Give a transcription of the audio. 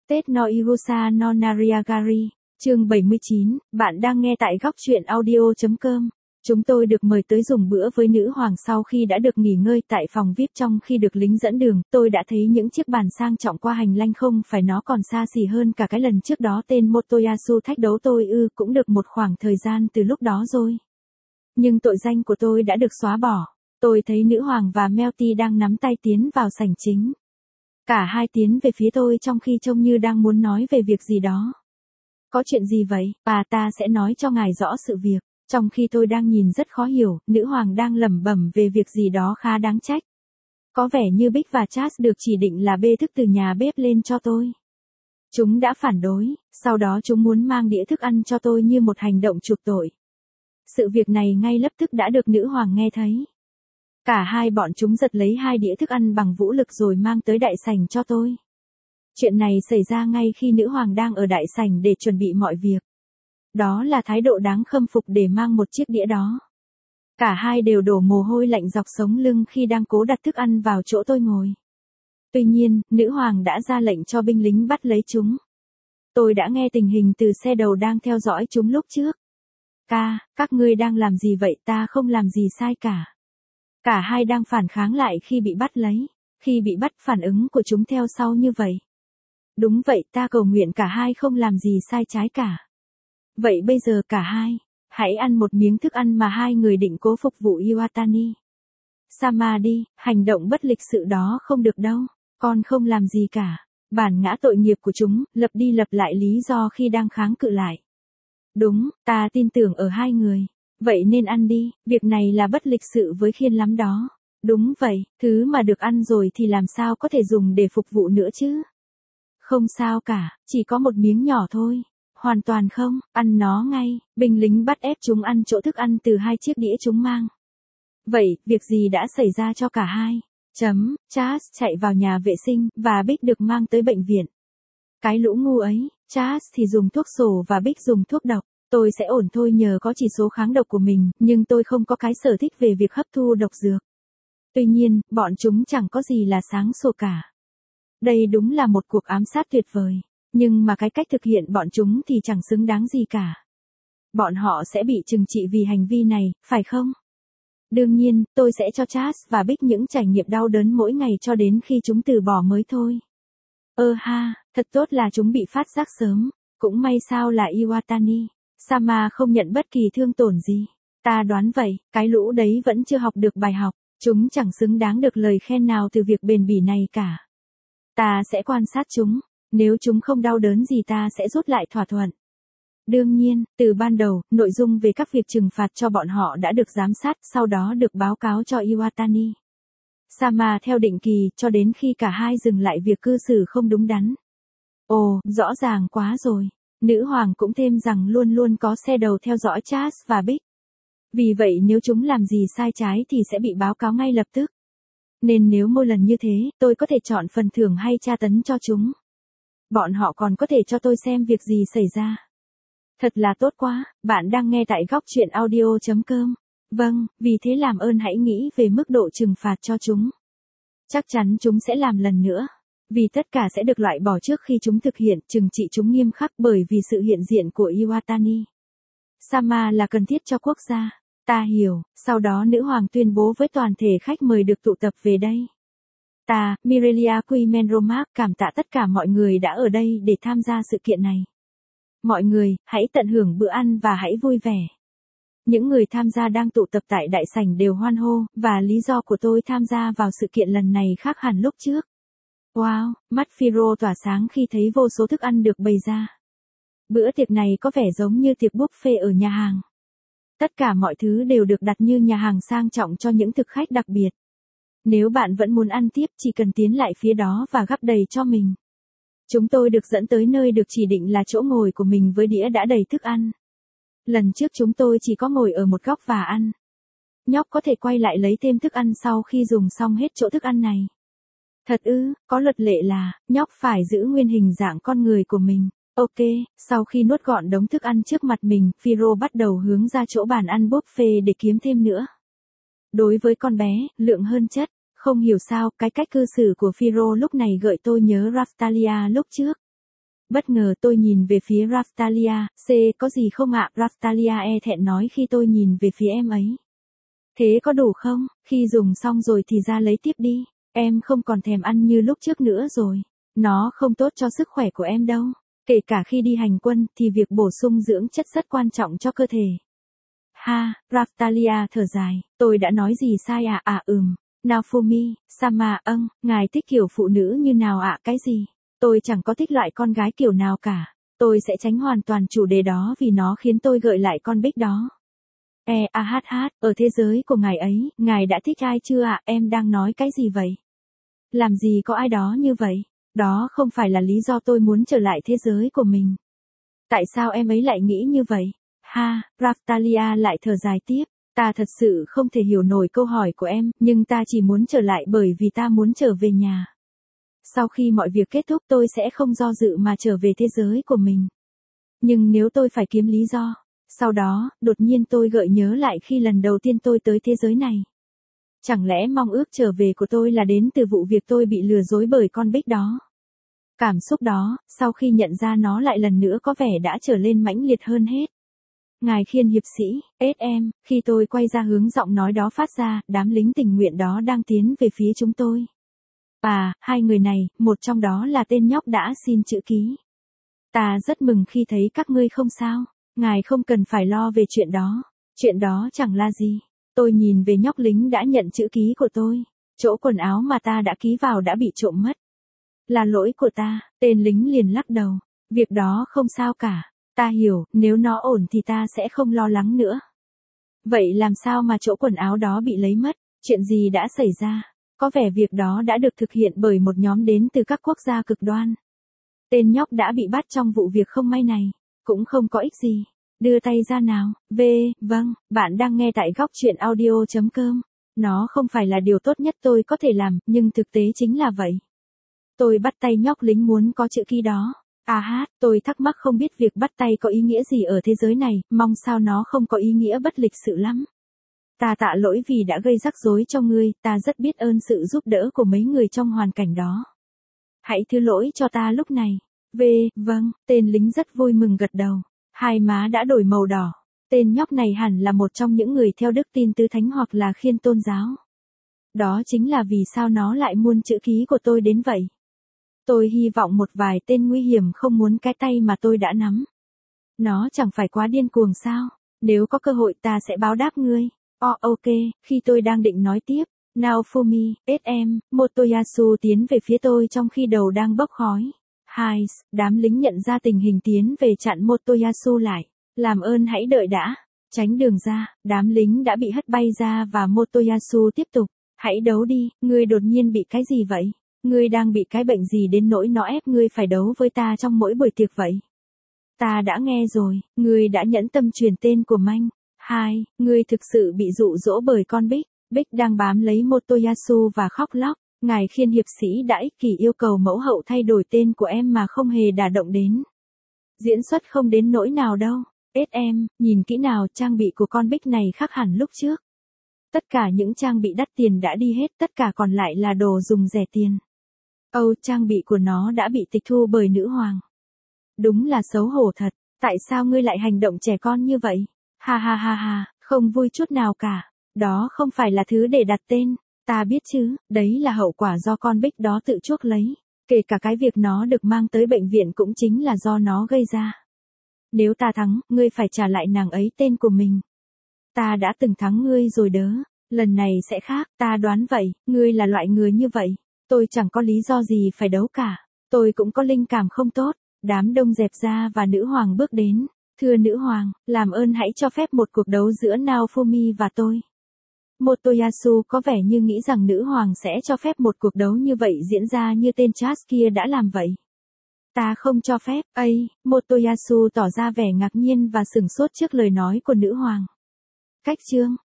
Tết no Irusa no Nariagari, chương 79, bạn đang nghe tại góc truyện audio.com. Chúng tôi được mời tới dùng bữa với nữ hoàng sau khi đã được nghỉ ngơi tại phòng VIP. Trong khi được lính dẫn đường, tôi đã thấy những chiếc bàn sang trọng qua hành lang, không phải nó còn xa xỉ hơn cả cái lần trước đó tên Motoyasu thách đấu tôi cũng được một khoảng thời gian từ lúc đó rồi. Nhưng tội danh của tôi đã được xóa bỏ. Tôi thấy nữ hoàng và Melty đang nắm tay tiến vào sảnh chính. Cả hai tiến về phía tôi trong khi trông như đang muốn nói về việc gì đó. Có chuyện gì vậy? Ta sẽ nói cho ngài rõ sự việc. Trong khi tôi đang nhìn rất khó hiểu, nữ hoàng đang lẩm bẩm về việc gì đó khá đáng trách. Có vẻ như Bích và Charles được chỉ định là bê thức từ nhà bếp lên cho tôi. Chúng đã phản đối, sau đó chúng muốn mang đĩa thức ăn cho tôi như một hành động chuộc tội. Sự việc này ngay lập tức đã được nữ hoàng nghe thấy. Cả hai bọn chúng giật lấy hai đĩa thức ăn bằng vũ lực rồi mang tới đại sảnh cho tôi. Chuyện này xảy ra ngay khi nữ hoàng đang ở đại sảnh để chuẩn bị mọi việc. Đó là thái độ đáng khâm phục để mang một chiếc đĩa đó. Cả hai đều đổ mồ hôi lạnh dọc sống lưng khi đang cố đặt thức ăn vào chỗ tôi ngồi. Tuy nhiên, nữ hoàng đã ra lệnh cho binh lính bắt lấy chúng. Tôi đã nghe tình hình từ xe đầu đang theo dõi chúng lúc trước. Các ngươi đang làm gì vậy? Ta không làm gì sai cả. Cả hai đang phản kháng lại khi bị bắt lấy. Khi bị bắt, phản ứng của chúng theo sau như vậy. Đúng vậy, ta cầu nguyện cả hai không làm gì sai trái cả. Vậy bây giờ cả hai, hãy ăn một miếng thức ăn mà hai người định cố phục vụ Iwatani. Sama đi, hành động bất lịch sự đó không được đâu. Con không làm gì cả. Bản ngã tội nghiệp của chúng, lặp đi lặp lại lý do khi đang kháng cự lại. Đúng, ta tin tưởng ở hai người. Vậy nên ăn đi, việc này là bất lịch sự với Khiên lắm đó. Đúng vậy, thứ mà được ăn rồi thì làm sao có thể dùng để phục vụ nữa chứ? Không sao cả, chỉ có một miếng nhỏ thôi. Hoàn toàn không, ăn nó ngay. Binh lính bắt ép chúng ăn chỗ thức ăn từ hai chiếc đĩa chúng mang. Vậy, việc gì đã xảy ra cho cả hai? Charles chạy vào nhà vệ sinh, và Bích được mang tới bệnh viện. Cái lũ ngu ấy, Charles thì dùng thuốc sổ và Bích dùng thuốc độc. Tôi sẽ ổn thôi nhờ có chỉ số kháng độc của mình, nhưng tôi không có cái sở thích về việc hấp thu độc dược. Tuy nhiên, bọn chúng chẳng có gì là sáng sủa cả. Đây đúng là một cuộc ám sát tuyệt vời. Nhưng mà cái cách thực hiện bọn chúng thì chẳng xứng đáng gì cả. Bọn họ sẽ bị trừng trị vì hành vi này, phải không? Đương nhiên, tôi sẽ cho Charles và Bích những trải nghiệm đau đớn mỗi ngày cho đến khi chúng từ bỏ mới thôi. Thật tốt là chúng bị phát giác sớm. Cũng may sao là Iwatani. Sama không nhận bất kỳ thương tổn gì. Ta đoán vậy, cái lũ đấy vẫn chưa học được bài học. Chúng chẳng xứng đáng được lời khen nào từ việc bền bỉ này cả. Ta sẽ quan sát chúng. Nếu chúng không đau đớn gì ta sẽ rút lại thỏa thuận. Đương nhiên, từ ban đầu, nội dung về các việc trừng phạt cho bọn họ đã được giám sát, sau đó được báo cáo cho Iwatani Sama theo định kỳ, cho đến khi cả hai dừng lại việc cư xử không đúng đắn. Rõ ràng quá rồi. Nữ hoàng cũng thêm rằng luôn luôn có xe đầu theo dõi Charles và Bích. Vì vậy nếu chúng làm gì sai trái thì sẽ bị báo cáo ngay lập tức. Nên nếu mỗi lần như thế, tôi có thể chọn phần thưởng hay tra tấn cho chúng. Bọn họ còn có thể cho tôi xem việc gì xảy ra. Thật là tốt quá, bạn đang nghe tại góc truyện audio.com. Vâng, vì thế làm ơn hãy nghĩ về mức độ trừng phạt cho chúng. Chắc chắn chúng sẽ làm lần nữa. Vì tất cả sẽ được loại bỏ trước khi chúng thực hiện, trừng trị chúng nghiêm khắc bởi vì sự hiện diện của Iwatani Sama là cần thiết cho quốc gia. Ta hiểu, sau đó nữ hoàng tuyên bố với toàn thể khách mời được tụ tập về đây. Mirelia Quimenromac cảm tạ tất cả mọi người đã ở đây để tham gia sự kiện này. Mọi người, hãy tận hưởng bữa ăn và hãy vui vẻ. Những người tham gia đang tụ tập tại đại sảnh đều hoan hô, và lý do của tôi tham gia vào sự kiện lần này khác hẳn lúc trước. Wow, mắt Phiro tỏa sáng khi thấy vô số thức ăn được bày ra. Bữa tiệc này có vẻ giống như tiệc buffet ở nhà hàng. Tất cả mọi thứ đều được đặt như nhà hàng sang trọng cho những thực khách đặc biệt. Nếu bạn vẫn muốn ăn tiếp chỉ cần tiến lại phía đó và gắp đầy cho mình. Chúng tôi được dẫn tới nơi được chỉ định là chỗ ngồi của mình với đĩa đã đầy thức ăn. Lần trước chúng tôi chỉ có ngồi ở một góc và ăn. Nhóc có thể quay lại lấy thêm thức ăn sau khi dùng xong hết chỗ thức ăn này. Thật có luật lệ là, nhóc phải giữ nguyên hình dạng con người của mình. Ok, sau khi nuốt gọn đống thức ăn trước mặt mình, Phiro bắt đầu hướng ra chỗ bàn ăn buffet để kiếm thêm nữa. Đối với con bé, lượng hơn chất. Không hiểu sao, cái cách cư xử của Phiro lúc này gợi tôi nhớ Raftalia lúc trước. Bất ngờ tôi nhìn về phía Raftalia, C có gì không ạ? Raftalia e thẹn nói khi tôi nhìn về phía em ấy. Thế có đủ không? Khi dùng xong rồi thì ra lấy tiếp đi. Em không còn thèm ăn như lúc trước nữa rồi. Nó không tốt cho sức khỏe của em đâu. Kể cả khi đi hành quân thì việc bổ sung dưỡng chất rất quan trọng cho cơ thể. Ha, Raftalia thở dài, tôi đã nói gì sai à? Naofumi, Sama, ngài thích kiểu phụ nữ như nào ạ? Cái gì? Tôi chẳng có thích loại con gái kiểu nào cả. Tôi sẽ tránh hoàn toàn chủ đề đó vì nó khiến tôi gợi lại con Bích đó. Ở thế giới của ngài ấy, ngài đã thích ai chưa ạ? Em đang nói cái gì vậy? Làm gì có ai đó như vậy? Đó không phải là lý do tôi muốn trở lại thế giới của mình. Tại sao em ấy lại nghĩ như vậy? Ha, Raftalia lại thở dài tiếp. Ta thật sự không thể hiểu nổi câu hỏi của em, nhưng ta chỉ muốn trở lại bởi vì ta muốn trở về nhà. Sau khi mọi việc kết thúc tôi sẽ không do dự mà trở về thế giới của mình. Nhưng nếu tôi phải kiếm lý do, sau đó, đột nhiên tôi gợi nhớ lại khi lần đầu tiên tôi tới thế giới này. Chẳng lẽ mong ước trở về của tôi là đến từ vụ việc tôi bị lừa dối bởi con Bích đó? Cảm xúc đó, sau khi nhận ra nó lại lần nữa có vẻ đã trở lên mãnh liệt hơn hết. Ngài Khiên hiệp sĩ, SM, khi tôi quay ra hướng giọng nói đó phát ra, đám lính tình nguyện đó đang tiến về phía chúng tôi. Hai người này, một trong đó là tên nhóc đã xin chữ ký. Ta rất mừng khi thấy các ngươi không sao, ngài không cần phải lo về chuyện đó chẳng là gì. Tôi nhìn về nhóc lính đã nhận chữ ký của tôi, chỗ quần áo mà ta đã ký vào đã bị trộm mất. Là lỗi của ta, tên lính liền lắc đầu, việc đó không sao cả. Ta hiểu, nếu nó ổn thì ta sẽ không lo lắng nữa. Vậy làm sao mà chỗ quần áo đó bị lấy mất? Chuyện gì đã xảy ra? Có vẻ việc đó đã được thực hiện bởi một nhóm đến từ các quốc gia cực đoan. Tên nhóc đã bị bắt trong vụ việc không may này. Cũng không có ích gì. Đưa tay ra nào. Vâng, bạn đang nghe tại góc truyện audio.com. Nó không phải là điều tốt nhất tôi có thể làm, nhưng thực tế chính là vậy. Tôi bắt tay nhóc lính muốn có chữ ký đó. Tôi thắc mắc không biết việc bắt tay có ý nghĩa gì ở thế giới này, mong sao nó không có ý nghĩa bất lịch sự lắm. Ta tạ lỗi vì đã gây rắc rối cho ngươi, ta rất biết ơn sự giúp đỡ của mấy người trong hoàn cảnh đó. Hãy thứ lỗi cho ta lúc này. Vâng, tên lính rất vui mừng gật đầu. Hai má đã đổi màu đỏ. Tên nhóc này hẳn là một trong những người theo đức tin tứ thánh hoặc là khiên tôn giáo. Đó chính là vì sao nó lại muốn chữ ký của tôi đến vậy. Tôi hy vọng một vài tên nguy hiểm không muốn cái tay mà tôi đã nắm. Nó chẳng phải quá điên cuồng sao? Nếu có cơ hội ta sẽ báo đáp ngươi. Ok, khi tôi đang định nói tiếp, Naofumi, SM, Motoyasu tiến về phía tôi trong khi đầu đang bốc khói. Đám lính nhận ra tình hình tiến về chặn Motoyasu lại. Làm ơn hãy đợi đã. Tránh đường ra, đám lính đã bị hất bay ra và Motoyasu tiếp tục. Hãy đấu đi, ngươi đột nhiên bị cái gì vậy? Ngươi đang bị cái bệnh gì đến nỗi nó ép ngươi phải đấu với ta trong mỗi buổi tiệc vậy? Ta đã nghe rồi, ngươi đã nhẫn tâm truyền tên của Manh. Ngươi thực sự bị dụ dỗ bởi con Bích. Bích đang bám lấy Motoyasu và khóc lóc. Ngài Khiên hiệp sĩ đã ích kỷ yêu cầu mẫu hậu thay đổi tên của em mà không hề đả động đến. Diễn xuất không đến nỗi nào đâu. SM, nhìn kỹ nào, trang bị của con Bích này khác hẳn lúc trước. Tất cả những trang bị đắt tiền đã đi hết, tất cả còn lại là đồ dùng rẻ tiền. Trang bị của nó đã bị tịch thu bởi nữ hoàng. Đúng là xấu hổ thật, tại sao ngươi lại hành động trẻ con như vậy? Không vui chút nào cả. Đó không phải là thứ để đặt tên, ta biết chứ, đấy là hậu quả do con Bích đó tự chuốc lấy. Kể cả cái việc nó được mang tới bệnh viện cũng chính là do nó gây ra. Nếu ta thắng, ngươi phải trả lại nàng ấy tên của mình. Ta đã từng thắng ngươi rồi đớ, lần này sẽ khác, ta đoán vậy, ngươi là loại người như vậy. Tôi chẳng có lý do gì phải đấu cả. Tôi cũng có linh cảm không tốt. Đám đông dẹp ra và nữ hoàng bước đến. Thưa nữ hoàng, làm ơn hãy cho phép một cuộc đấu giữa Naofumi và tôi. Motoyasu có vẻ như nghĩ rằng nữ hoàng sẽ cho phép một cuộc đấu như vậy diễn ra như tên Chas kia đã làm vậy. Ta không cho phép, Motoyasu tỏ ra vẻ ngạc nhiên và sửng sốt trước lời nói của nữ hoàng. Cách chương